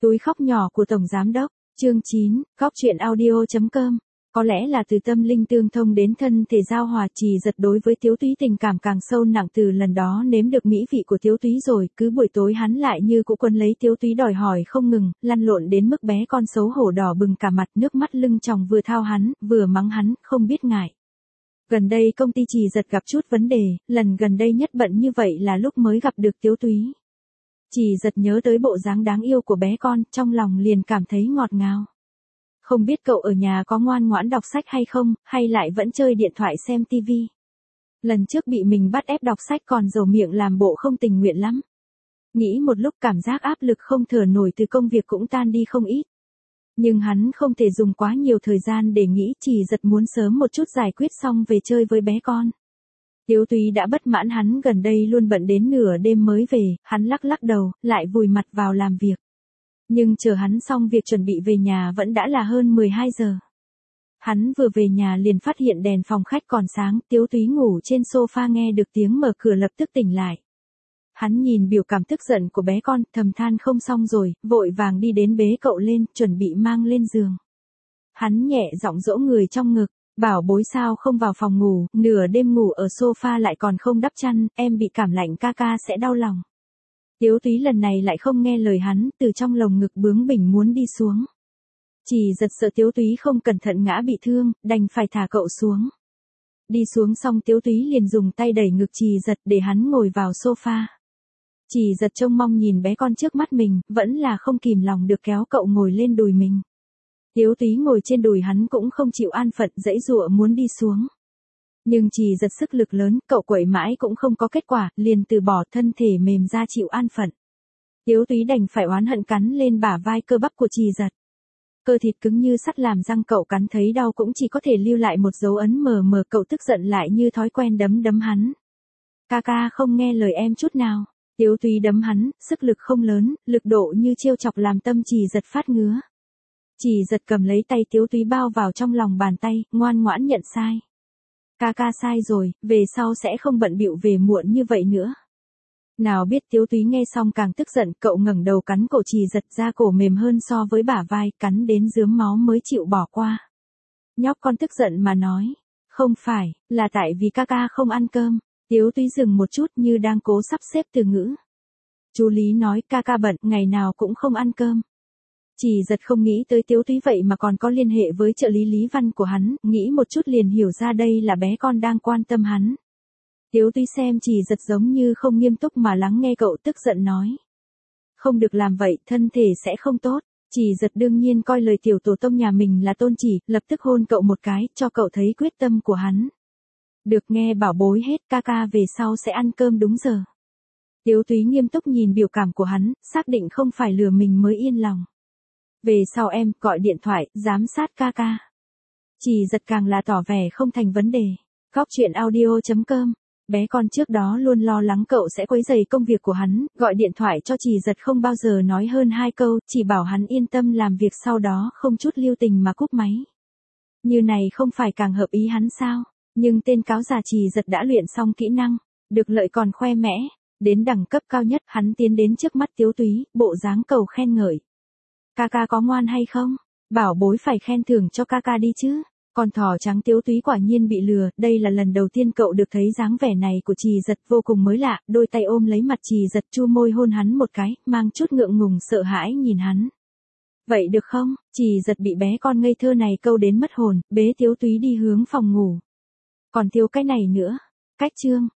Túi khóc nhỏ của Tổng Giám Đốc, chương 9, Góc Chuyện Audio.com. Có lẽ là từ tâm linh tương thông đến thân thể giao hòa, Trì Giật đối với Tiếu Túy tình cảm càng sâu nặng từ lần đó nếm được mỹ vị của Tiếu Túy rồi, cứ buổi tối hắn lại như cũ quân lấy Tiếu Túy đòi hỏi không ngừng, lăn lộn đến mức bé con xấu hổ đỏ bừng cả mặt, nước mắt lưng tròng, vừa thao hắn, vừa mắng hắn, không biết ngại. Gần đây công ty Trì Giật gặp chút vấn đề, lần gần đây nhất bận như vậy là lúc mới gặp được Tiếu Túy. Trì Giật nhớ tới bộ dáng đáng yêu của bé con, trong lòng liền cảm thấy ngọt ngào. Không biết cậu ở nhà có ngoan ngoãn đọc sách hay không, hay lại vẫn chơi điện thoại xem tivi. Lần trước bị mình bắt ép đọc sách còn dầu miệng làm bộ không tình nguyện lắm. Nghĩ một lúc cảm giác áp lực không thở nổi từ công việc cũng tan đi không ít. Nhưng hắn không thể dùng quá nhiều thời gian để nghĩ, Trì Giật muốn sớm một chút giải quyết xong về chơi với bé con. Tiếu Túy đã bất mãn hắn gần đây luôn bận đến nửa đêm mới về, hắn lắc lắc đầu, lại vùi mặt vào làm việc. Nhưng chờ hắn xong việc chuẩn bị về nhà vẫn đã là hơn 12 giờ. Hắn vừa về nhà liền phát hiện đèn phòng khách còn sáng, Tiếu Túy ngủ trên sofa nghe được tiếng mở cửa lập tức tỉnh lại. Hắn nhìn biểu cảm tức giận của bé con, thầm than không xong rồi, vội vàng đi đến bế cậu lên, chuẩn bị mang lên giường. Hắn nhẹ giọng dỗ người trong ngực, bảo bối sao không vào phòng ngủ, nửa đêm ngủ ở sofa lại còn không đắp chăn, em bị cảm lạnh ca ca sẽ đau lòng. Tiếu Túy lần này lại không nghe lời hắn, từ trong lồng ngực bướng bỉnh muốn đi xuống. Trì Giật sợ Tiếu Túy không cẩn thận ngã bị thương, đành phải thả cậu xuống. Đi xuống xong Tiếu Túy liền dùng tay đẩy ngực Trì Giật để hắn ngồi vào sofa. Trì Giật trông mong nhìn bé con trước mắt mình, vẫn là không kìm lòng được kéo cậu ngồi lên đùi mình. Tiếu Túy ngồi trên đùi hắn cũng không chịu an phận, giãy giụa muốn đi xuống. Nhưng Trì Giật sức lực lớn, cậu quậy mãi cũng không có kết quả, liền từ bỏ, thân thể mềm ra chịu an phận. Tiếu Túy đành phải oán hận cắn lên bả vai cơ bắp của Trì Giật. Cơ thịt cứng như sắt làm răng cậu cắn thấy đau cũng chỉ có thể lưu lại một dấu ấn mờ mờ, cậu tức giận lại như thói quen đấm hắn. Ca ca không nghe lời em chút nào. Tiếu Túy đấm hắn, sức lực không lớn, lực độ như trêu chọc làm tâm Trì Giật phát ngứa. Trì Giật cầm lấy tay Tiếu Túy bao vào trong lòng bàn tay, ngoan ngoãn nhận sai. Ca ca sai rồi, về sau sẽ không bận bịu về muộn như vậy nữa. Nào biết Tiếu Túy nghe xong càng tức giận, cậu ngẩng đầu cắn cổ Trì Giật, ra cổ mềm hơn so với bả vai, cắn đến rướm máu mới chịu bỏ qua. Nhóc con tức giận mà nói, không phải, là tại vì ca ca không ăn cơm. Tiếu Túy dừng một chút như đang cố sắp xếp từ ngữ. Chú Lý nói ca ca bận, ngày nào cũng không ăn cơm. Trì Giật không nghĩ tới Tiếu Túy vậy mà còn có liên hệ với trợ lý Lý Văn của hắn, nghĩ một chút liền hiểu ra đây là bé con đang quan tâm hắn. Tiếu Túy xem Trì Giật giống như không nghiêm túc mà lắng nghe cậu, tức giận nói. Không được làm vậy, thân thể sẽ không tốt. Trì Giật đương nhiên coi lời tiểu tổ tông nhà mình là tôn chỉ, lập tức hôn cậu một cái, cho cậu thấy quyết tâm của hắn. Được nghe bảo bối hết, ca ca về sau sẽ ăn cơm đúng giờ. Tiếu Túy nghiêm túc nhìn biểu cảm của hắn, xác định không phải lừa mình mới yên lòng. Về sau em, gọi điện thoại, giám sát ca ca. Trì Giật càng là tỏ vẻ không thành vấn đề. Góc Chuyện Audio.com. Bé con trước đó luôn lo lắng cậu sẽ quấy rầy công việc của hắn, gọi điện thoại cho Trì Giật không bao giờ nói hơn 2 câu, chỉ bảo hắn yên tâm làm việc, sau đó không chút lưu tình mà cúp máy. Như này không phải càng hợp ý hắn sao? Nhưng tên cáo già Trì Giật đã luyện xong kỹ năng, được lợi còn khoe mẽ, đến đẳng cấp cao nhất, hắn tiến đến trước mắt Tiếu Túy, bộ dáng cầu khen ngợi. Ca ca có ngoan hay không? Bảo bối phải khen thưởng cho ca ca đi chứ. Con thỏ trắng Tiếu Túy quả nhiên bị lừa, đây là lần đầu tiên cậu được thấy dáng vẻ này của Trì Giật, vô cùng mới lạ, đôi tay ôm lấy mặt Trì Giật, chu môi hôn hắn một cái, mang chút ngượng ngùng sợ hãi nhìn hắn. Vậy được không? Trì Giật bị bé con ngây thơ này câu đến mất hồn, bế Tiếu Túy đi hướng phòng ngủ. Còn thiếu cái này nữa. Cách chương.